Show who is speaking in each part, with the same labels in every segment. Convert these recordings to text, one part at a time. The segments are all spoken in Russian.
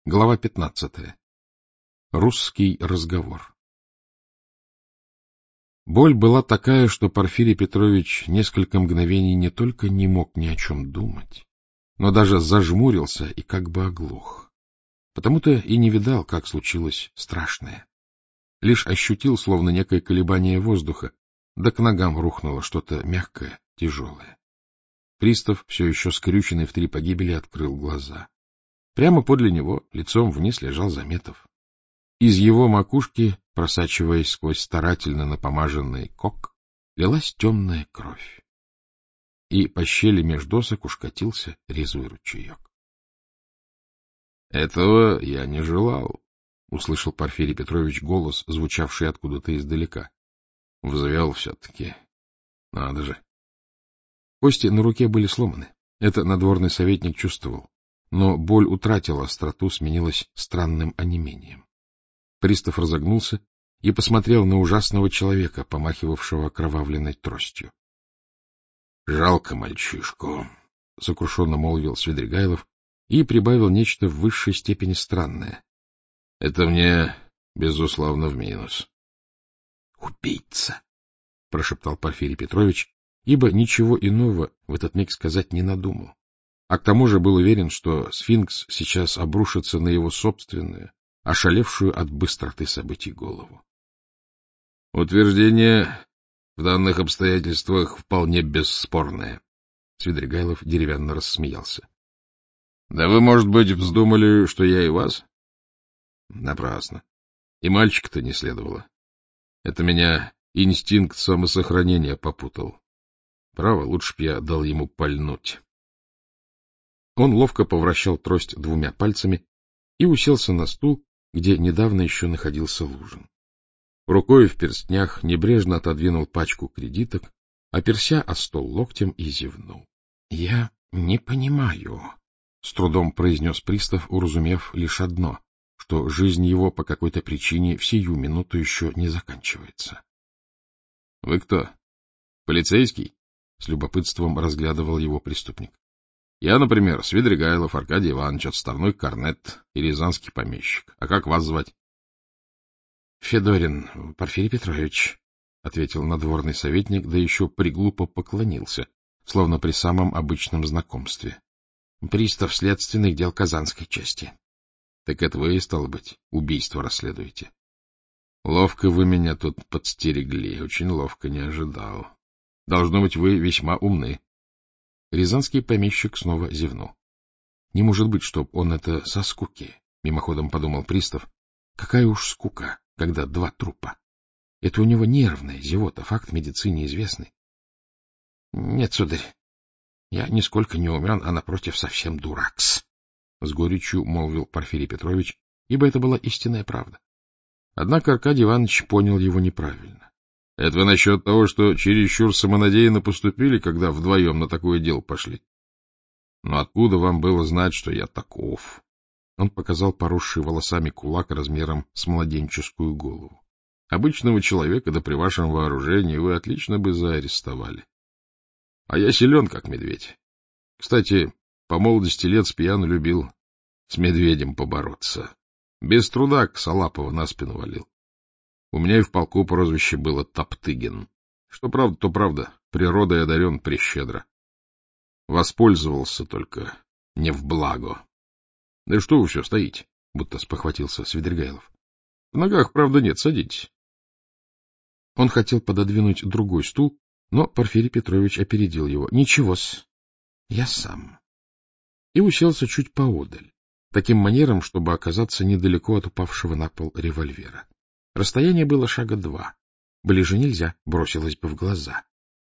Speaker 1: Глава 15. Русский разговор. Боль была такая, что Порфирий Петрович несколько мгновений не только не мог ни о чем думать, но даже зажмурился и как бы оглох. Потому-то и не видал, как случилось страшное. Лишь ощутил, словно некое колебание воздуха, да к ногам рухнуло что-то мягкое, тяжелое. Пристав, все еще скрюченный в три погибели, открыл глаза. Прямо подле него, лицом вниз, лежал Заметов. Из его макушки, просачиваясь сквозь старательно напомаженный кок, лилась темная кровь. И по щели меж досок уж катился резвый ручеек. — Этого я не желал, — услышал Порфирий Петрович голос, звучавший откуда-то издалека. Взвел все-таки. Надо же. Кости на руке были сломаны. Это надворный советник чувствовал. Но боль утратила остроту, сменилась странным онемением. Пристав разогнулся и посмотрел на ужасного человека, помахивавшего окровавленной тростью. — Жалко мальчишку, — сокрушенно молвил Свидригайлов и прибавил нечто в высшей степени странное. — Это мне, безусловно, в минус. — Убийца! — прошептал Порфирий Петрович, ибо ничего иного в этот миг сказать не надумал. А к тому же был уверен, что сфинкс сейчас обрушится на его собственную, ошалевшую от быстроты событий голову. Утверждение в данных обстоятельствах вполне бесспорное. Свидригайлов деревянно рассмеялся. — Да вы, может быть, вздумали, что я и вас? — Напрасно. И мальчика-то не следовало. Это меня инстинкт самосохранения попутал. Право, лучше б я дал ему пальнуть. Он ловко повращал трость двумя пальцами и уселся на стул, где недавно еще находился Лужин. Рукой в перстнях небрежно отодвинул пачку кредиток, оперся о стол локтем и зевнул. — Я не понимаю, — с трудом произнес пристав, уразумев лишь одно, что жизнь его по какой-то причине в сию минуту еще не заканчивается. — Вы кто? Полицейский? — с любопытством разглядывал его преступник. Я, например, Свидригайлов Аркадий Иванович, отставной корнет и рязанский помещик. А как вас звать? — Федорин Порфирий Петрович, — ответил надворный советник, да еще приглупо поклонился, словно при самом обычном знакомстве. — Пристав следственных дел Казанской части. — Так это вы, стало быть, убийство расследуете? — Ловко вы меня тут подстерегли, очень ловко, не ожидал. Должно быть, вы весьма умны. Рязанский помещик снова зевнул. Не может быть, чтоб он это со скуки, — мимоходом подумал пристав. Какая уж скука, когда два трупа. Это у него нервная зевота, факт в медицине известный. Нет, сударь, я нисколько не умен, а напротив совсем дуракс, — с горечью молвил Порфирий Петрович, ибо это была истинная правда. Однако Аркадий Иванович понял его неправильно. — Это вы насчет того, что чересчур самонадеянно поступили, когда вдвоем на такое дело пошли? — Но откуда вам было знать, что я таков? Он показал поросший волосами кулак размером с младенческую голову. Обычного человека, да при вашем вооружении, вы отлично бы заарестовали. А я силен, как медведь. Кстати, по молодости лет спьяну любил с медведем побороться. Без труда Косолапова на спину валил. У меня и в полку прозвище было Топтыгин. Что правда, то правда. Природой одарен прещедро. Воспользовался только не в благо. Да что вы все стоите? Будто спохватился Свидригайлов. В ногах, правда, нет, садитесь. Он хотел пододвинуть другой стул, но Порфирий Петрович опередил его. — Ничего-с, я сам. И уселся чуть поодаль, таким манером, чтобы оказаться недалеко от упавшего на пол револьвера. Расстояние было шага 2. Ближе нельзя, бросилось бы в глаза.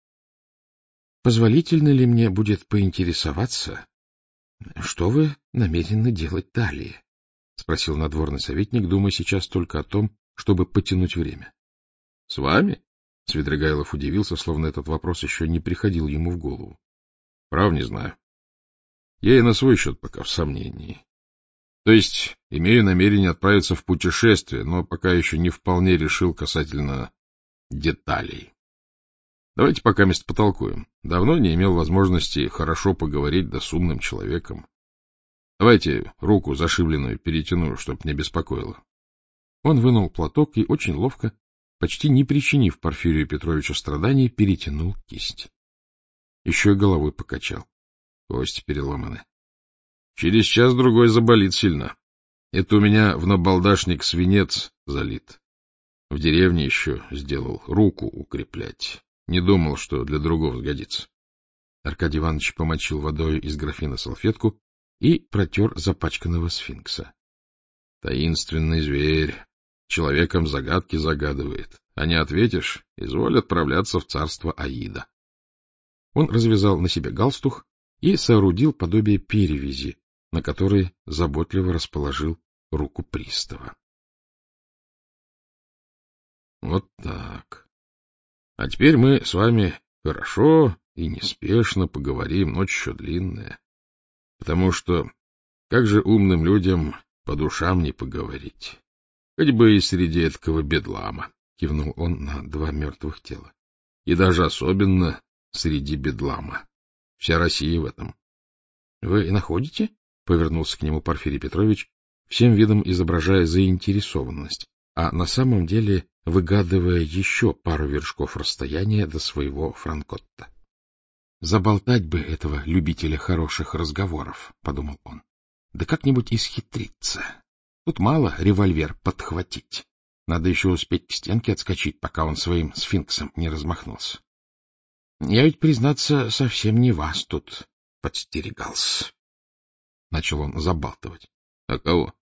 Speaker 1: — Позволительно ли мне будет поинтересоваться, что вы намерены делать далее? — спросил надворный советник, думая сейчас только о том, чтобы потянуть время. — С вами? — Свидригайлов удивился, словно этот вопрос еще не приходил ему в голову. — Прав не знаю. Я и на свой счет пока в сомнении. То есть имею намерение отправиться в путешествие, но пока еще не вполне решил касательно деталей. Давайте пока мест потолкуем. Давно не имел возможности хорошо поговорить да с умным человеком. Давайте руку зашибленную перетяну, чтоб не беспокоило. Он вынул платок и очень ловко, почти не причинив Порфирию Петровичу страданий, перетянул кисть. Еще и головой покачал. Кости переломаны. Через час-другой заболит сильно. Это у меня в набалдашник свинец залит. В деревне еще сделал руку укреплять. Не думал, что для другого сгодится. Аркадий Иванович помочил водой из графина салфетку и протер запачканного сфинкса. Таинственный зверь. Человеком загадки загадывает. А не ответишь, изволь отправляться в царство Аида. Он развязал на себе галстук и соорудил подобие перевязи, на которой заботливо расположил руку пристава. Вот так. А теперь мы с вами хорошо и неспешно поговорим, ночь еще длинная. Потому что как же умным людям по душам не поговорить? Хоть бы и среди этого бедлама, — кивнул он на два мертвых тела. И даже особенно среди бедлама. Вся Россия в этом. — Вы находите? — повернулся к нему Порфирий Петрович, всем видом изображая заинтересованность, а на самом деле выгадывая еще пару вершков расстояния до своего Франкотта. «Заболтать бы этого любителя хороших разговоров», — подумал он. «Да как-нибудь исхитриться. Тут мало револьвер подхватить. Надо еще успеть к стенке отскочить, пока он своим сфинксом не размахнулся. Я ведь, признаться, совсем не вас тут подстерегался». Начал он забалтывать. — А кого?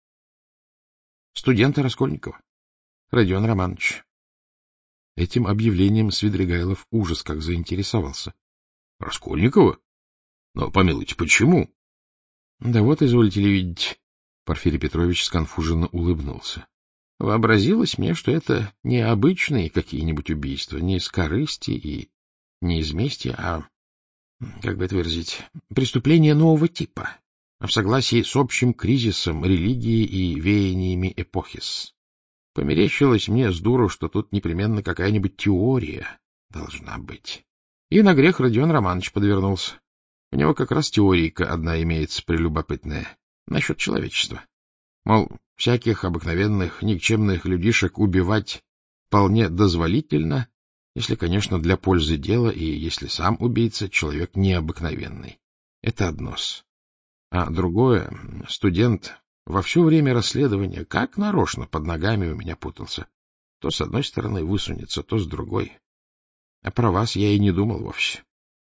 Speaker 1: — Студента Раскольникова. Родион Романович. Этим объявлением Свидригайлов ужас как заинтересовался. — Раскольникова? Но, помилуйте, почему? — Да вот, изволите ли видеть, Порфирий Петрович сконфуженно улыбнулся. Вообразилось мне, что это не обычные какие-нибудь убийства, не из корысти и не из мести, а, как бы это выразить, преступления нового типа, в согласии с общим кризисом религии и веяниями эпохис. Померещилось мне с дуру, что тут непременно какая-нибудь теория должна быть. И на грех Родион Романович подвернулся. У него как раз теорийка одна имеется прелюбопытная насчет человечества. Мол, всяких обыкновенных, никчемных людишек убивать вполне дозволительно, если, конечно, для пользы дела и если сам убийца человек необыкновенный. Это одно-с. А другое, студент во все время расследования как нарочно под ногами у меня путался. То с одной стороны высунется, то с другой. А про вас я и не думал вовсе.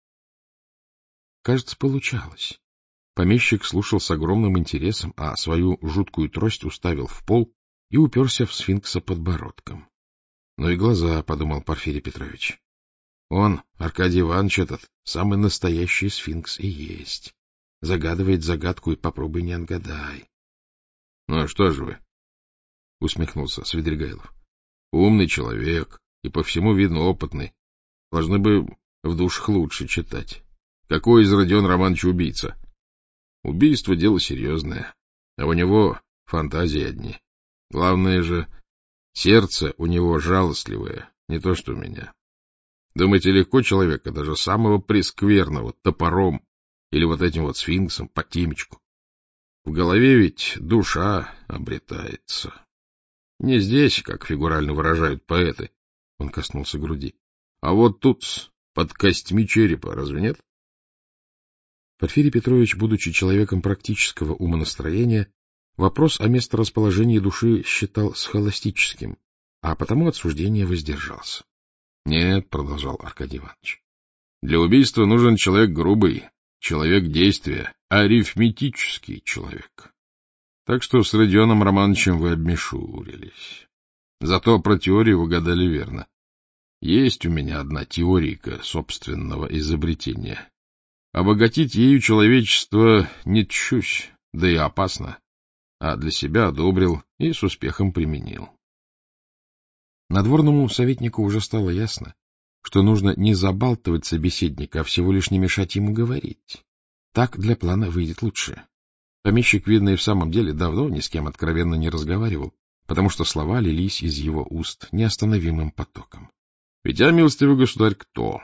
Speaker 1: Кажется, получалось. Помещик слушал с огромным интересом, а свою жуткую трость уставил в пол и уперся в сфинкса подбородком. Ну и глаза, — подумал Порфирий Петрович. Он, Аркадий Иванович, этот самый настоящий сфинкс и есть. Загадывает загадку и попробуй не отгадай. — Ну, что же вы? — усмехнулся Свидригайлов. — Умный человек и по всему видно опытный. Должны бы в душах лучше читать. Какой из Родион Романович убийца? Убийство — дело серьезное, а у него фантазии одни. Главное же, сердце у него жалостливое, не то что у меня. Думаете, легко человека, даже самого прескверного, топором или вот этим вот сфинксом по темечку? В голове ведь душа обретается. Не здесь, как фигурально выражают поэты, — он коснулся груди, — а вот тут, под костьми черепа, разве нет? Порфирий Петрович, будучи человеком практического умонастроения, вопрос о месторасположении души считал схоластическим, а потому от суждения воздержался. — Нет, — продолжал Аркадий Иванович, — для убийства нужен человек грубый, человек действия, арифметический человек. Так что с Родионом Романовичем вы обмешурились. Зато про теорию вы угадали верно. Есть у меня одна теорийка собственного изобретения. Обогатить ею человечество не тщусь, да и опасно, а для себя одобрил и с успехом применил. Надворному советнику уже стало ясно, что нужно не забалтывать собеседника, а всего лишь не мешать ему говорить. Так для плана выйдет лучше. Помещик, видно, и в самом деле давно ни с кем откровенно не разговаривал, потому что слова лились из его уст неостановимым потоком. — Ведь я, милостивый государь, кто?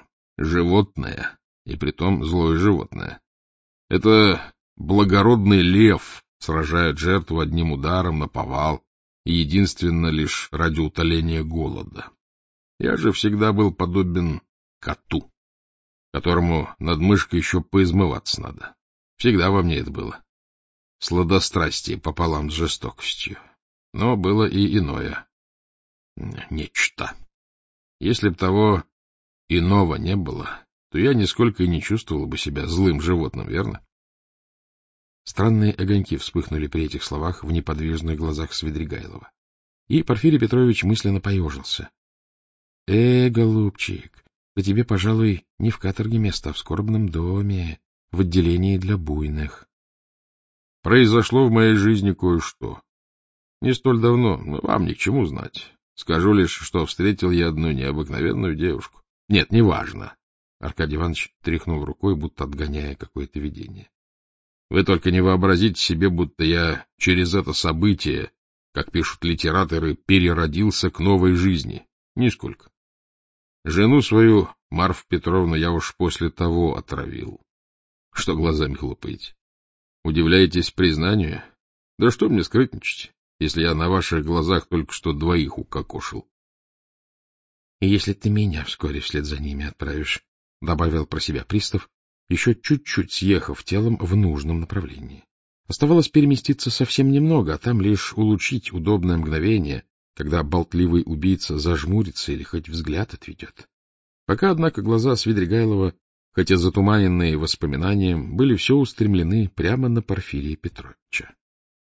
Speaker 1: Животное, и притом злое животное. Это благородный лев, сражают жертву одним ударом наповал и единственно лишь ради утоления голода. Я же всегда был подобен коту, которому над мышкой еще поизмываться надо. Всегда во мне это было. Сладострастие пополам с жестокостью. Но было и иное. Нечто. Если б того иного не было, то я нисколько и не чувствовал бы себя злым животным, верно? Странные огоньки вспыхнули при этих словах в неподвижных глазах Свидригайлова. И Порфирий Петрович мысленно поежился. — голубчик, да тебе, пожалуй, не в каторге место, а в скорбном доме, в отделении для буйных. Произошло в моей жизни кое-что. Не столь давно, но вам ни к чему знать. Скажу лишь, что встретил я одну необыкновенную девушку. Нет, неважно. Аркадий Иванович тряхнул рукой, будто отгоняя какое-то видение. Вы только не вообразите себе, будто я через это событие, как пишут литераторы, переродился к новой жизни. Нисколько. Жену свою, Марфу Петровну, я уж после того отравил. Что глазами хлопаете? Удивляетесь признанию? Да что мне скрытничать, если я на ваших глазах только что двоих укокошил? — И если ты меня вскоре вслед за ними отправишь, — добавил про себя пристав, еще чуть-чуть съехав телом в нужном направлении. Оставалось переместиться совсем немного, а там лишь улучшить удобное мгновение, когда болтливый убийца зажмурится или хоть взгляд отведет. Пока, однако, глаза Свидригайлова, хотя затуманенные воспоминанием, были все устремлены прямо на Порфирия Петровича.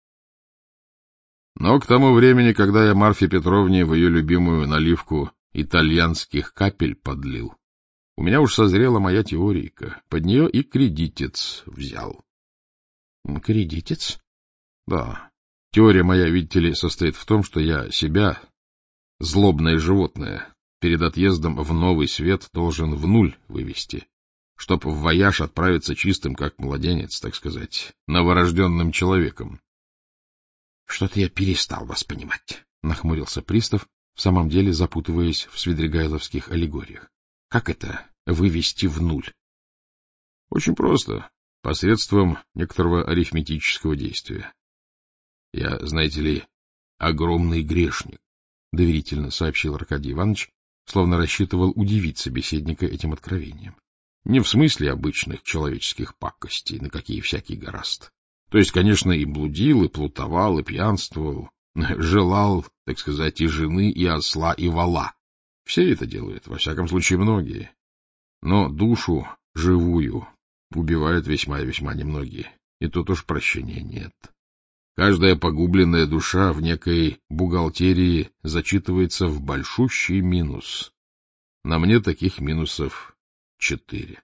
Speaker 1: Но к тому времени, когда я Марфе Петровне в ее любимую наливку итальянских капель подлил, у меня уж созрела моя теорийка, под нее и кредитец взял. — Кредитец? — Да. Теория моя, видите ли, состоит в том, что я себя, злобное животное, перед отъездом в новый свет должен в нуль вывести, чтоб в вояж отправиться чистым, как младенец, так сказать, новорожденным человеком. — Что-то я перестал вас понимать, — нахмурился пристав, в самом деле запутываясь в свидригайловских аллегориях. — Как это вывести в нуль? — Очень просто, посредством некоторого арифметического действия. Я, знаете ли, огромный грешник, — доверительно сообщил Аркадий Иванович, словно рассчитывал удивить собеседника этим откровением. Не в смысле обычных человеческих пакостей, на какие всякий горазд. То есть, конечно, и блудил, и плутовал, и пьянствовал, желал, так сказать, и жены, и осла, и вола. Все это делают, во всяком случае, многие. Но душу живую убивают весьма и весьма немногие, и тут уж прощения нет. Каждая погубленная душа в некой бухгалтерии зачитывается в большущий минус. На мне таких минусов 4.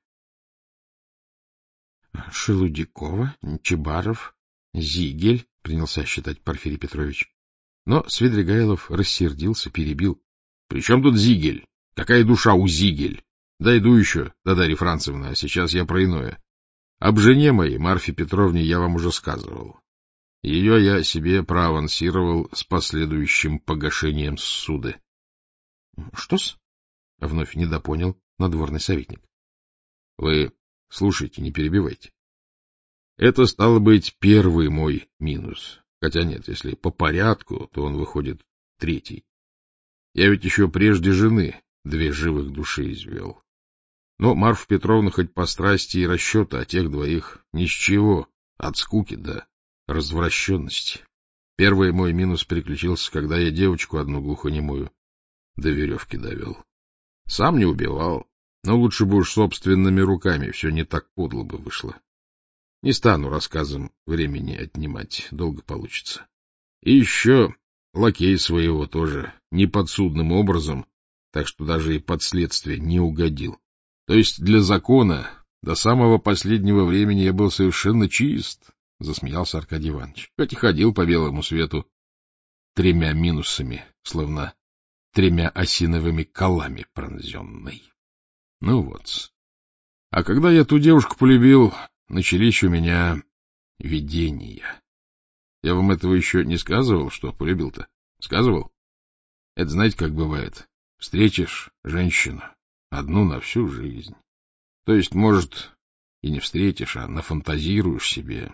Speaker 1: Шелудякова, Чебаров, Зигель, — принялся считать Порфирий Петрович. Но Свидригайлов рассердился, перебил. — При чем тут Зигель? Какая душа у Зигель? Дойду еще, да, Дарья Францевна, а сейчас я про иное. Об жене моей, Марфе Петровне, я вам уже сказывал. Ее я себе проавансировал с последующим погашением ссуды. — Что-с? — вновь недопонял надворный советник. — Вы слушайте, не перебивайте. Это, стало быть, первый мой минус. Хотя нет, если по порядку, то он выходит 3. Я ведь еще прежде жены 2 живых души извел. Но Марфа Петровна хоть по страсти и расчета, а тех 2 ни с чего, от скуки до развращенности. Первый мой минус приключился, когда я девочку одну глухонемую до веревки довел. Сам не убивал, но лучше бы уж собственными руками, все не так подло бы вышло. Не стану рассказом времени отнимать, долго получится. И еще лакей своего тоже неподсудным образом, так что даже и под следствие не угодил. То есть для закона до самого последнего времени я был совершенно чист, — засмеялся Аркадий Иванович, хоть и ходил по белому свету 3 минусами, словно 3 осиновыми колами пронзенной. Ну вот. А когда я ту девушку полюбил, начались у меня видения. Я вам этого еще не сказывал, что полюбил-то? Сказывал? Это знаете, как бывает. Встретишь женщину, одну на всю жизнь. То есть, может, и не встретишь, а нафантазируешь себе.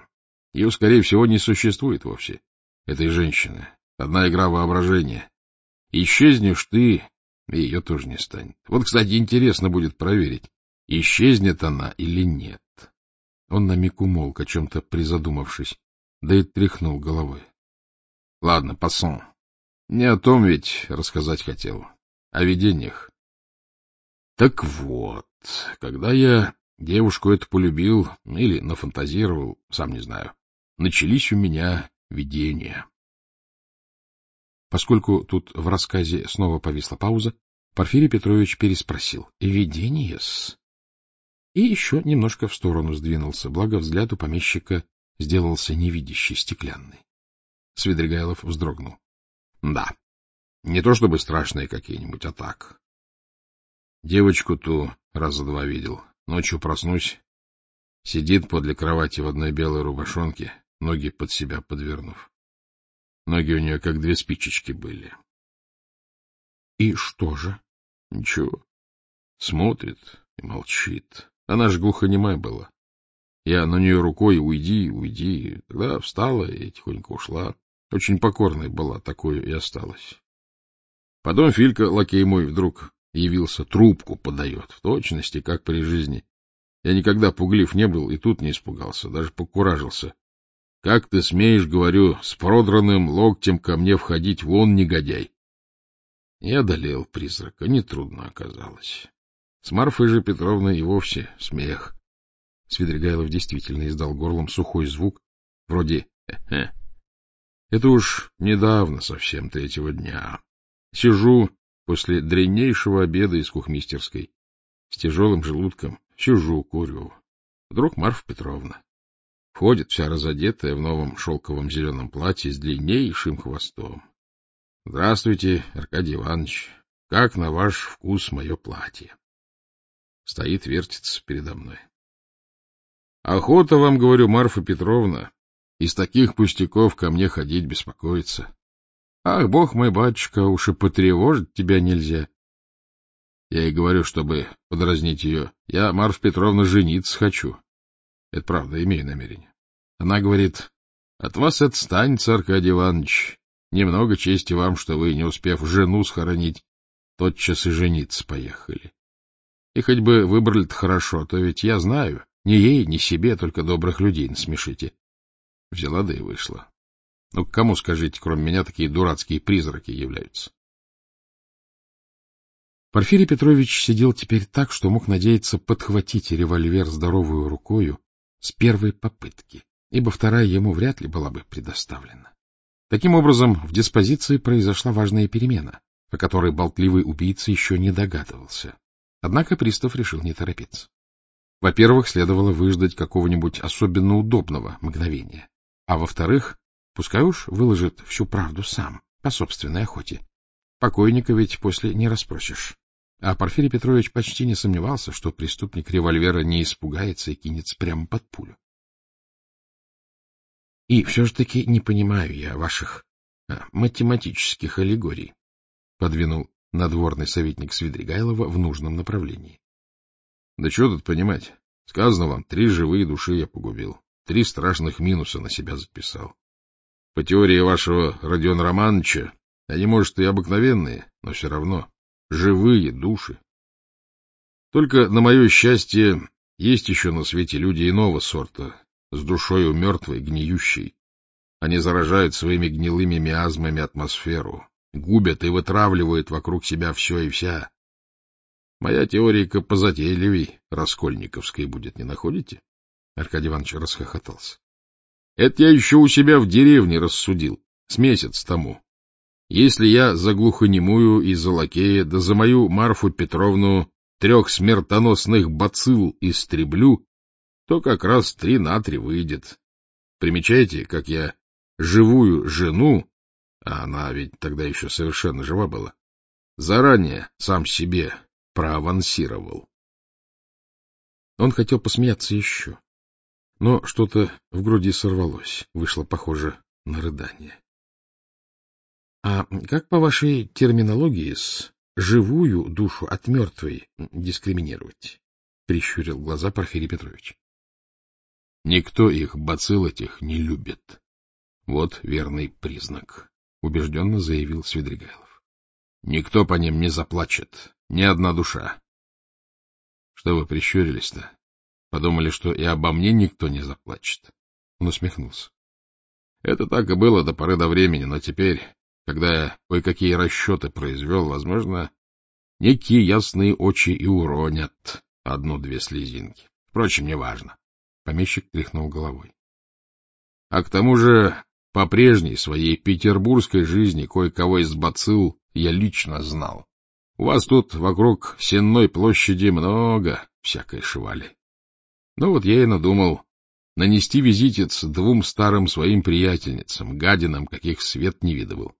Speaker 1: Ее, скорее всего, не существует вовсе, этой женщины. Одна игра воображения. Исчезнешь ты, и ее тоже не станет. Вот, кстати, интересно будет проверить, исчезнет она или нет. Он на миг умолк, о чем-то призадумавшись, да и тряхнул головой. — Ладно, пассон. Не о том ведь рассказать хотел. О видениях. Так вот, когда я девушку эту полюбил или нафантазировал, сам не знаю, начались у меня видения. Поскольку тут в рассказе снова повисла пауза, Порфирий Петрович переспросил: — Видение-с? И еще немножко в сторону сдвинулся, благо взгляд у помещика сделался невидящий, стеклянный. Свидригайлов вздрогнул. — Да, не то чтобы страшные какие-нибудь, а так. Девочку ту раза два видел. Ночью проснусь, сидит подле кровати в одной белой рубашонке, ноги под себя подвернув. Ноги у нее как две спичечки были. — И что же? — Ничего. Смотрит и молчит. Она же глухонемая была. Я на нее рукой: уйди, уйди. Тогда встала и тихонько ушла. Очень покорной была, такой и осталась. Потом Филька, лакей мой, вдруг явился, трубку подает, в точности, как при жизни. Я никогда пуглив не был и тут не испугался, даже покуражился. — Как ты смеешь, говорю, с продранным локтем ко мне входить, вон, негодяй? Я одолел призрака, нетрудно оказалось. С Марфой же Петровной и вовсе смех. Свидригайлов действительно издал горлом сухой звук, вроде «хе-хе». Это уж недавно совсем, третьего дня. Сижу после дряннейшего обеда из кухмистерской, с тяжелым желудком, сижу, курю. Вдруг Марфа Петровна входит, вся разодетая в новом шелковом зеленом платье с длиннейшим хвостом. — Здравствуйте, Аркадий Иванович. Как на ваш вкус мое платье? Стоит, вертится передо мной. — Охота вам, говорю, Марфа Петровна, из таких пустяков ко мне ходить беспокоиться. Ах, бог мой, батюшка, уж и потревожить тебя нельзя. Я ей говорю, чтобы подразнить ее: я, Марфа Петровна, жениться хочу. Это правда, имею намерение. Она говорит: от вас отстанется, Аркадий Иванович. Немного чести вам, что вы, не успев жену схоронить, тотчас и жениться поехали. И хоть бы выбрали-то хорошо, то ведь я знаю, ни ей, ни себе, только добрых людей насмешите. Взяла да и вышла. Ну, к кому, скажите, кроме меня, такие дурацкие призраки являются? Порфирий Петрович сидел теперь так, что мог надеяться подхватить револьвер здоровую рукою с первой попытки, ибо вторая ему вряд ли была бы предоставлена. Таким образом, в диспозиции произошла важная перемена, о которой болтливый убийца еще не догадывался. Однако пристав решил не торопиться. Во-первых, следовало выждать какого-нибудь особенно удобного мгновения, а во-вторых, пускай уж выложит всю правду сам, по собственной охоте. Покойника ведь после не расспросишь. А Порфирий Петрович почти не сомневался, что преступник револьвера не испугается и кинется прямо под пулю. И все же таки не понимаю я ваших математических аллегорий, — подвинул надворный советник Свидригайлова в нужном направлении. — Да что тут понимать? Сказано вам, 3 живые души я погубил, 3 страшных минуса на себя записал. По теории вашего Родиона Романовича, они, может, и обыкновенные, но все равно живые души. Только, на мое счастье, есть еще на свете люди иного сорта, с душою мертвой, гниющей. Они заражают своими гнилыми миазмами атмосферу, губят и вытравливают вокруг себя все и вся. Моя теория-ка позатейливей раскольниковской будет, не находите? Аркадий Иванович расхохотался. Это я еще у себя в деревне рассудил, с месяц тому. Если я за глухонемую и за лакея, да за мою Марфу Петровну 3 смертоносных бацилл истреблю, то как раз 3 на 3 выйдет. Примечаете, как я живую жену, а она ведь тогда еще совершенно жива была, заранее сам себе проавансировал. Он хотел посмеяться еще, но что-то в груди сорвалось, вышло похоже на рыдание. — А как по вашей терминологии живую душу от мертвой дискриминировать? — прищурил глаза Порфирий Петрович. Никто их, бацилл этих, не любит. Вот верный признак, — убежденно заявил Свидригайлов. Никто по ним не заплачет, ни одна душа. Что вы прищурились-то? Подумали, что и обо мне никто не заплачет. Он усмехнулся. Это так и было до поры до времени, но теперь, когда я кое-какие расчеты произвел, возможно, некие ясные очи и уронят одну-две слезинки. Впрочем, неважно. Помещик тряхнул головой. А к тому же, по прежней своей петербургской жизни кое-кого из бацилл я лично знал. У вас тут вокруг Сенной площади много всякой швали. Ну вот я и надумал нанести визитец двум старым своим приятельницам, гадинам, каких свет не видывал.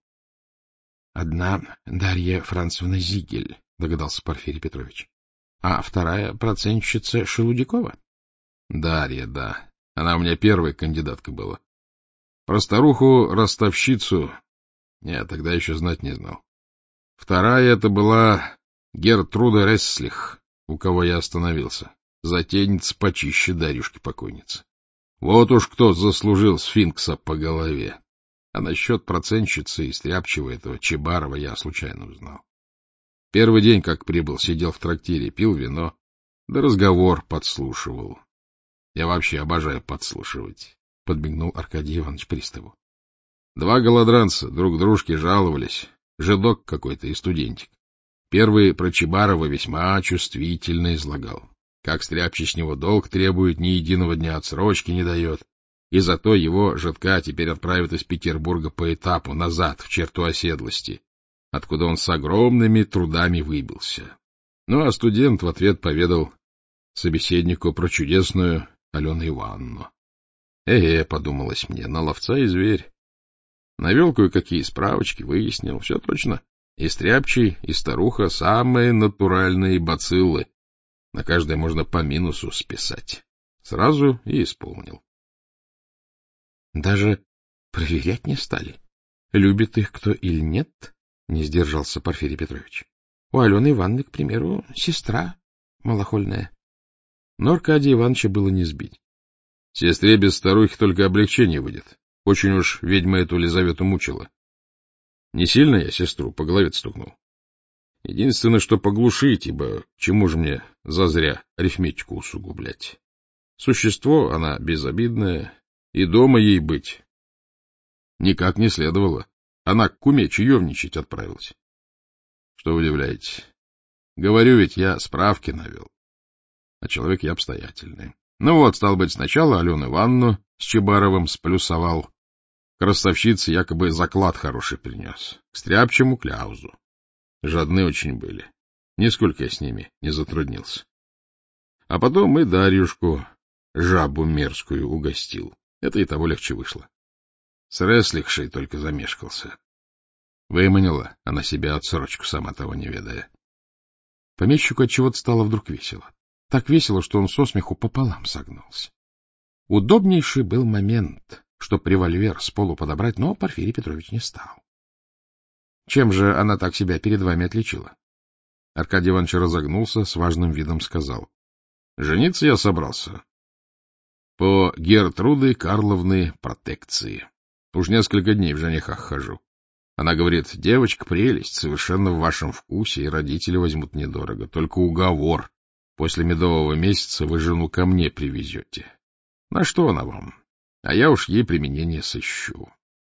Speaker 1: — Одна Дарья Францевна Зигель, — догадался Порфирий Петрович. — А вторая процентщица Шелудякова? — Дарья, да. Она у меня первая кандидатка была. Про старуху-ростовщицу я тогда еще знать не знал. Вторая это была Гертруда Ресслих, у кого я остановился. Затейница почище Дарюшки-покойницы. Вот уж кто заслужил сфинкса по голове. А насчет процентщицы и стряпчего этого Чебарова я случайно узнал. Первый день, как прибыл, сидел в трактире, пил вино, да разговор подслушивал. Я вообще обожаю подслушивать, — подмигнул Аркадий Иванович приставу. Два голодранца друг дружке жаловались, жидок какой-то и студентик. Первый про Чебарова весьма чувствительно излагал. Как стряпчий с него долг требует, ни единого дня отсрочки не дает, и зато его жидка теперь отправят из Петербурга по этапу назад, в черту оседлости, откуда он с огромными трудами выбился. Ну, а студент в ответ поведал собеседнику про чудесную Алену Ивановну. Подумалось мне, на ловца и зверь. Навел кое-какие справочки, выяснил, все точно. И стряпчий, и старуха — самые натуральные бациллы. На каждое можно по минусу списать. Сразу и исполнил. Даже проверять не стали. Любит их кто или нет, не сдержался Порфирий Петрович. У Алены Ивановны, к примеру, сестра малохольная. Но Аркадия Ивановича было не сбить. Сестре без старухи только облегчение выйдет. Очень уж ведьма эту Лизавету мучила. Не сильно я сестру по голове стукнул. Единственное, что поглушить, ибо к чему же мне зазря арифметику усугублять. Существо она безобидное, и дома ей быть никак не следовало. Она к куме чаевничать отправилась. Что удивляете? Говорю, ведь я справки навел. А человек я обстоятельный. Ну вот, стал быть, сначала Алену Ивановну с Чебаровым сплюсовал. К ростовщице якобы заклад хороший принес. К стряпчему кляузу. Жадны очень были. Нисколько я с ними не затруднился. А потом мы Дарьюшку, жабу мерзкую, угостил. Это и того легче вышло. С Реслихшей только замешкался. Выманила она себя отсрочку, сама того не ведая. Помещику отчего-то стало вдруг весело. Так весело, что он со смеху пополам согнулся. Удобнейший был момент, чтоб револьвер с полу подобрать, но Порфирий Петрович не стал. Чем же она так себя перед вами отличила? Аркадий Иванович разогнулся, с важным видом сказал. — Жениться я собрался. По Гертруды Карловны протекции. Уж несколько дней в женихах хожу. Она говорит, девочка прелесть, совершенно в вашем вкусе, и родители возьмут недорого. Только уговор. После медового месяца вы жену ко мне привезете. На что она вам? А я уж ей применение сыщу.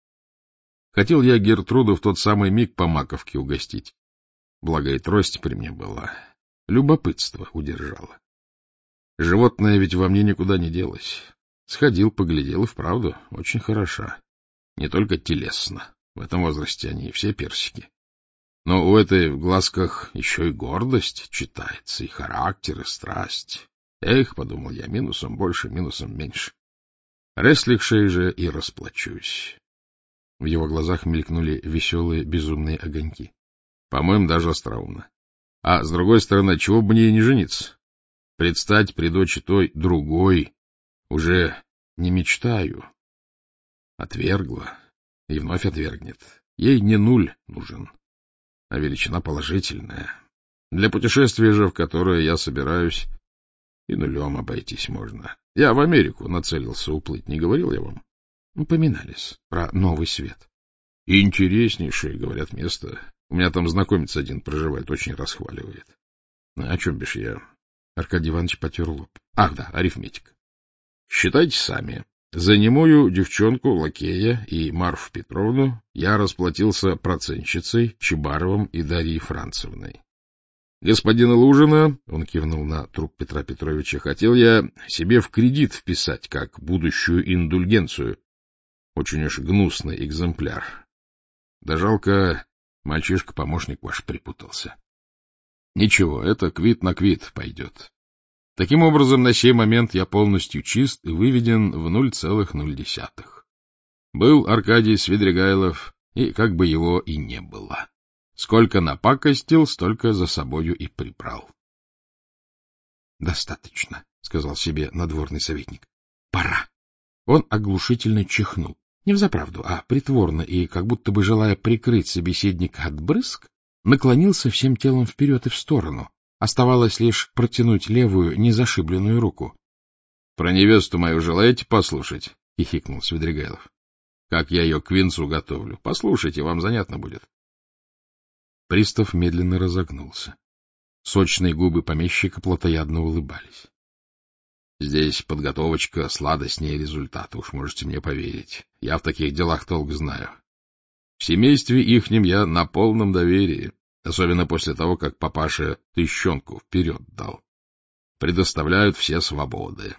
Speaker 1: Хотел я Гертруду в тот самый миг по маковке угостить. Благо и трость при мне была. Любопытство удержало. Животное ведь во мне никуда не делось. Сходил, поглядел, и вправду очень хороша. Не только телесно. В этом возрасте они все персики. Но у этой в глазках еще и гордость читается, и характер, и страсть. Эх, подумал я, минусом больше, минусом меньше. Реслихшей же и расплачусь. В его глазах мелькнули веселые безумные огоньки. По-моему, даже остроумно. А с другой стороны, чего бы мне и не жениться? Предстать при дочи той другой уже не мечтаю. Отвергла и вновь отвергнет. Ей не нуль нужен, а величина положительная. Для путешествия же, в которое я собираюсь, И нулем обойтись можно. Я в Америку нацелился уплыть, не говорил я вам?
Speaker 2: Поминались про Новый Свет.
Speaker 1: Интереснейшее, говорят, место. У меня там знакомец один проживает, очень расхваливает. О чем бишь я?
Speaker 2: Аркадий Иванович потер лоб.
Speaker 1: Ах да, арифметика. Считайте сами. За немую девчонку, лакея и Марфу Петровну я расплатился процентщицей, Чебаровым и Дарьей Францевной. Господина Лужина, он кивнул на труп Петра Петровича, хотел я себе в кредит вписать, как будущую индульгенцию. Очень уж гнусный экземпляр. Да жалко, мальчишка-помощник ваш припутался. Ничего, это квит на квит пойдет. Таким образом, на сей момент я полностью чист и выведен в 0,0. Был Аркадий Свидригайлов, и как бы его и не было. Сколько напакостил, столько за собою и прибрал.
Speaker 2: — Достаточно, — сказал себе надворный советник. — Пора. Он оглушительно чихнул. Не взаправду, а притворно, и, как будто бы желая прикрыть собеседника от брызг, наклонился всем телом вперед и в сторону. Оставалось лишь протянуть левую, незашибленную руку.
Speaker 1: — Про невесту мою желаете послушать? — хихикнул Свидригайлов. — Как я ее к венцу готовлю. Послушайте, вам занятно будет.
Speaker 2: Пристав медленно разогнулся. Сочные губы помещика плотоядно улыбались.
Speaker 1: — Здесь подготовочка сладостнее результата, уж можете мне поверить. Я в таких делах толк знаю. В семействе ихнем я на полном доверии, особенно после того, как папаша тыщенку вперед дал. Предоставляют все свободы.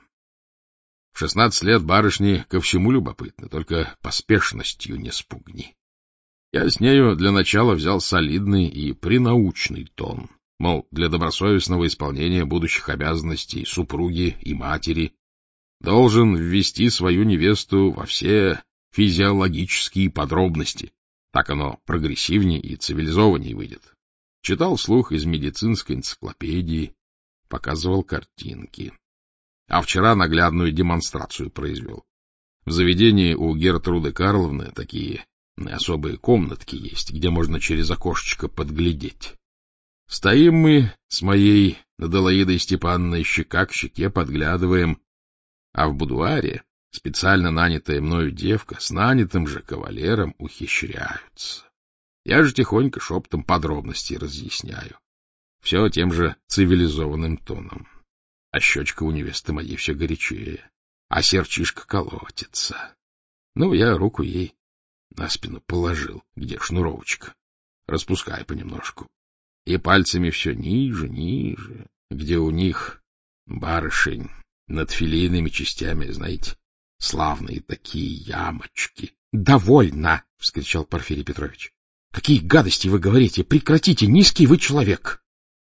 Speaker 1: В 16 лет барышни ко всему любопытны, только поспешностью не спугни. Я с нею для начала взял солидный и принаучный тон, мол, для добросовестного исполнения будущих обязанностей супруги и матери должен ввести свою невесту во все физиологические подробности. Так оно прогрессивнее и цивилизованнее выйдет. Читал вслух из медицинской энциклопедии, показывал картинки. А вчера наглядную демонстрацию произвел. В заведении у Гертруды Карловны такие особые комнатки есть, где можно через окошечко подглядеть. Стоим мы с моей Аделаидой Степановной щека к щеке, подглядываем, а в будуаре специально нанятая мною девка с нанятым же кавалером ухищряются. Я же тихонько шепотом подробности разъясняю. Все тем же цивилизованным тоном. А щечка у невесты моей все горячее, а сердчишко колотится. Ну, я руку ей на спину положил, где шнуровочка. Распускай понемножку. И пальцами все ниже, ниже, где у них, барышень, над филейными частями, знаете, славные такие ямочки. — Довольно! — вскричал Порфирий Петрович. — Какие гадости вы говорите! Прекратите! Низкий вы человек!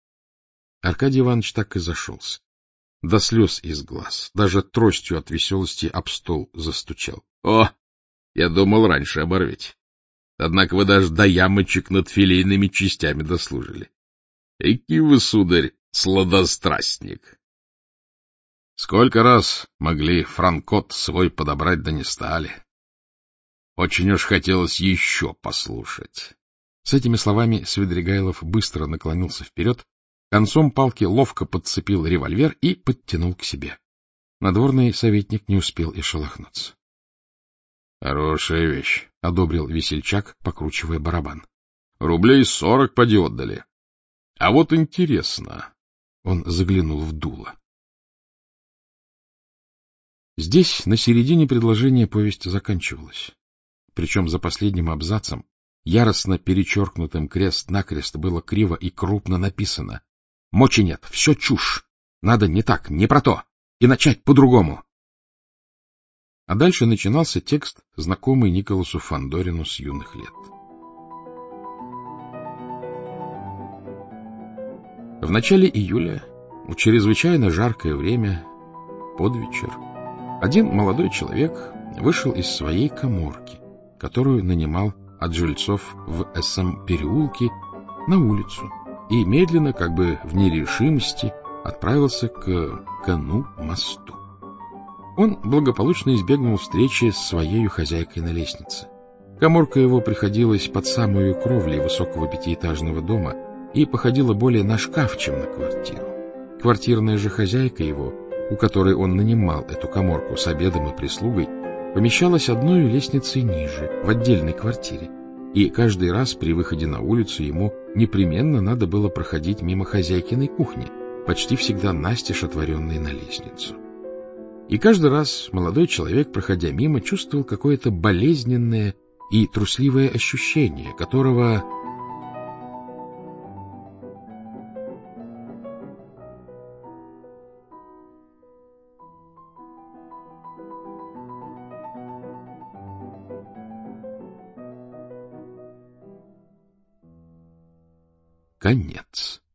Speaker 1: Аркадий Иванович так и зашелся. До слез из глаз, даже тростью от веселости об стол застучал. — О! Я думал, раньше оборвете. Однако вы даже до ямочек над филейными частями дослужили. Эки вы, сударь, сладострастник! Сколько раз могли франкот свой подобрать, да не стали. Очень уж хотелось еще послушать. С этими словами Свидригайлов быстро наклонился вперед, концом палки ловко подцепил револьвер и подтянул к себе. Надворный советник не успел и шелохнуться. — Хорошая вещь, — одобрил весельчак, покручивая барабан. — Рублей 40 поди отдали. А вот интересно. Он заглянул в дуло. Здесь, на середине предложения, повесть заканчивалась. Причем за последним абзацем, яростно перечеркнутым крест-накрест, было криво и крупно написано: «Мочи нет, все чушь, надо не так, не про то, и начать по-другому». А дальше начинался текст, знакомый Николасу Фандорину с юных лет. В начале июля, в чрезвычайно жаркое время, под вечер, один молодой человек вышел из своей каморки, которую нанимал от жильцов в СМ-переулке, на улицу, и медленно, как бы в нерешимости, отправился к кону-мосту. Он благополучно избегнул встречи с своей хозяйкой на лестнице. Каморка его приходилась под самую кровлей высокого пятиэтажного дома и походила более на шкаф, чем на квартиру.
Speaker 2: Квартирная же хозяйка его, у которой он нанимал эту каморку с обедом и прислугой, помещалась одной лестницей ниже, в отдельной квартире, и каждый раз при выходе на улицу ему непременно надо было проходить мимо хозяйкиной кухни, почти всегда настежь отворенной на лестницу. И каждый раз молодой человек, проходя мимо, чувствовал какое-то болезненное и трусливое ощущение, которого... Конец.